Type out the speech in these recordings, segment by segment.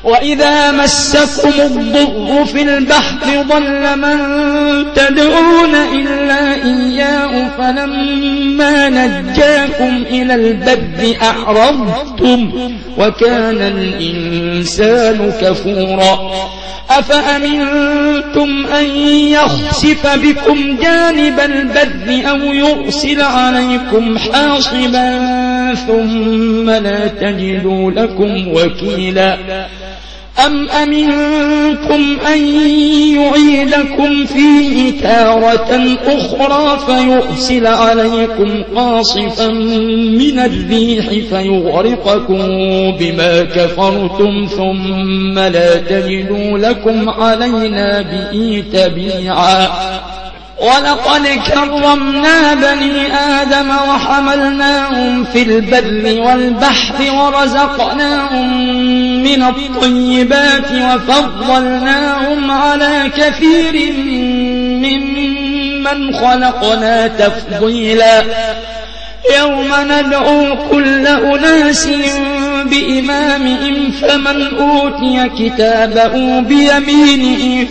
وإذا مسكم الضر في البحر ضل من تدعون إلا إياه فلما نجاكم إلى البر أعرضتم وكان الإنسان كفورا أفأمنتم أن يخسف بكم جانب البر أو يرسل عليكم حاصبا ثم لا تجدوا لكم وكيلا أم أمنتم أن يعيدكم فيه تارة أخرى فيرسل عليكم قاصفا من الريح فيغرقكم بما كفرتم ثم لا تجدوا لكم علينا به تبيعا ولقد كرمنا بني آدم وحملناهم في البر والبحر ورزقناهم من الطيبات وفضلناهم على كثير ممن خلقنا تفضيلا يوم ندعو كل أناس بإمامهم فمن أوتي كتابه بيمينه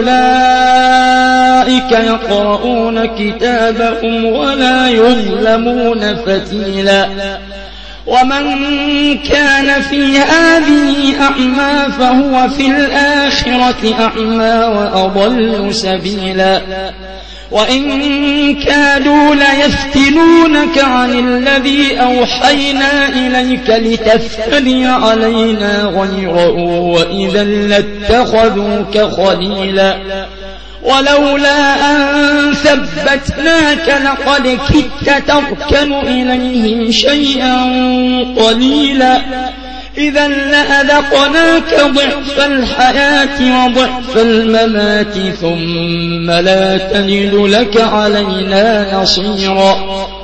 فأولئك يقرؤون كتابهم ولا يظلمون فتيلا ومن كان في هذه أعمى فهو في الآخرة أعمى وأضل سبيلا وإن كادوا ليفتنونك عن الذي أوحينا إليك لتفتري علينا غيره وإذا لاتخذوك خليلا ولولا أن ثبتناك لقد كدت تركن إليهم شيئا قليلا إذا لأذقناك ضعف الحياة وضعف الممات ثم لا تجد لك علينا نصيرا